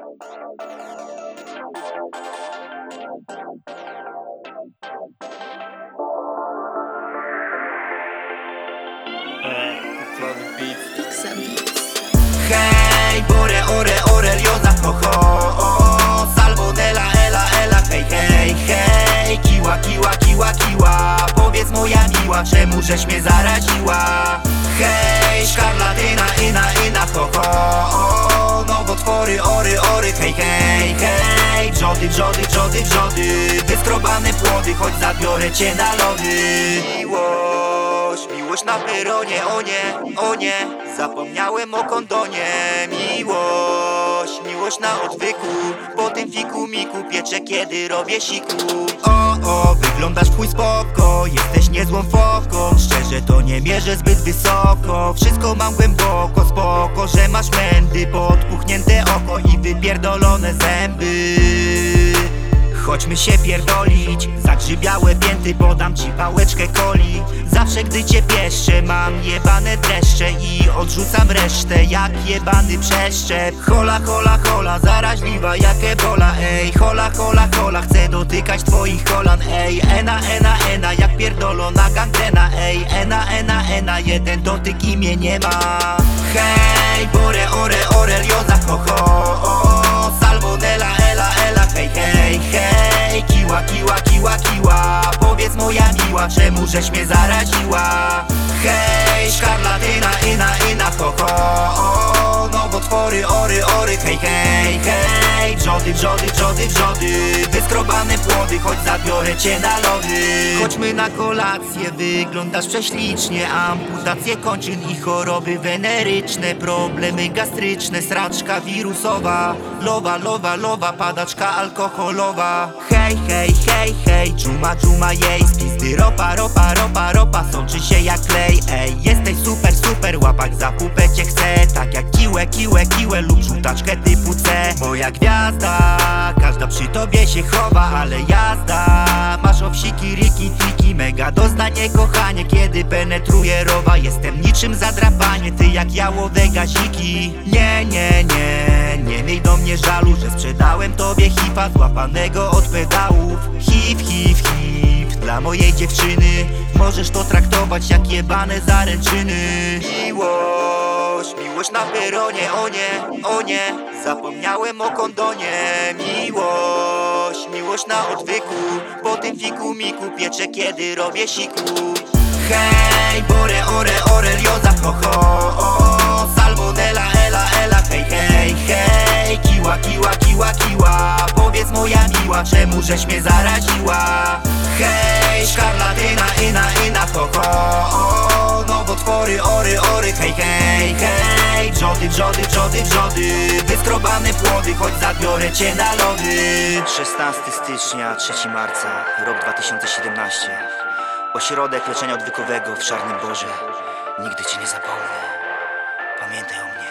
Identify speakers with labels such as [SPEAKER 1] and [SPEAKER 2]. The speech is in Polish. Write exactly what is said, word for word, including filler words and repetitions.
[SPEAKER 1] Hej, bore, ore, orelioza, ho, ho, salmonella, ela, ela, hej, hej, hej. Kiła, kiła, kiła, kiła, powiedz moja miła, czemu żeś mnie zaraziła? Hej, szkarlatyna, ina, ina, ho, ho, nowotwory, ory, ory, hej, hej, hej. Wrzody, wrzody, wrzody, wrzody, wyskrobane płody, choć zabiorę cię na lody. Miłość, miłość na peronie, o nie, o nie, zapomniałem o kondonie. Miłość, miłość na odwyku, po tym fiku miku pieczę, kiedy robię siku. O, o, wyglądasz w chuj spoko, jesteś niezłą foką. Szczerze to nie mierzę zbyt wysoko, wszystko mam głęboko, spoko, że masz mędy, podpuchnięte oko i wypierdolone zęby. Chodźmy się pierdolić, zagrzybiałe pięty, podam ci pałeczkę coli. Zawsze gdy cię pieszczę, mam jebane dreszcze i odrzucam resztę jak jebany przeszczep. Hola, hola, hola, zaraźliwa jak ebola, ej. Hola, hola, hola, chcę dotykać twoich kolan, ej. Ena, ena, ena, jak pierdolona gangrena, ej. Ena, ena, ena, jeden dotyk i mnie nie ma. Hej, bore, ore, orelioza, ho, ho, salmonella, ela, ela, hej, hej, hej. Kiła, kiła, kiła, kiła, powiedz moja miła, czemu żeś mnie zaraziła? Hej, szkarlatyna, ina, ina, ho, ho, nowotwory, ory, ory, hej, hej, hej. Wrzody, wrzody, wrzody, wrzody, wyskrobane płody, choć zabiorę cię na lody. Chodźmy na kolację, wyglądasz prześlicznie. Amputacje kończyn i choroby weneryczne, problemy gastryczne, sraczka wirusowa. Lowa, lowa, lowa, padaczka alkoholowa. Hej, hej, hej, hej, dżuma, dżuma, jej. Z pizdy ropa, ropa, ropa, ropa, sączy się jak klej. Ej, jesteś super, super, łapak za pupę cię chcę. Tak jak kiłę, kiłę, kiłę lub żółtaczkę typu C. Moja gwiazda, każda przy tobie się chowa, ale jazda. Masz owsiki, riki, tiki, mega doznanie, kochanie. Kiedy penetruję rowa, jestem niczym zadrapanie. Ty jak jałowe gaziki. Nie, nie, nie, nie miej do mnie żalu, że sprzedałem tobie hipa złapanego od pedałów. Hip, hip, hip, dla mojej dziewczyny możesz to traktować jak jebane zaręczyny. Miłość, miłość na peronie, o nie, o nie, zapomniałem o kondonie. Miłość, miłość na odwyku, po tym fiku miku pieczę, kiedy robię siku. Hej, bore, ore, orelioza, ho, ho, salmonella, ela, ela, hej, hej, hej. Kiła, kiła, kiła, kiła, powiedz moja miła, czemu żeś mnie zaraziła? Hej, szkarlatyna, ina, ina, ho, ho, nowotwory, ory, ory, hej, hej, hej. Wrzody, wrzody, wrzody, wrzody, wyskrobane płody, choć zabiorę cię na lody.
[SPEAKER 2] szesnastego stycznia, trzeciego marca, rok dwa tysiące siedemnasty. Ośrodek leczenia odwykowego w Czarnym Borze. Nigdy cię nie zapomnę. Pamiętaj o mnie.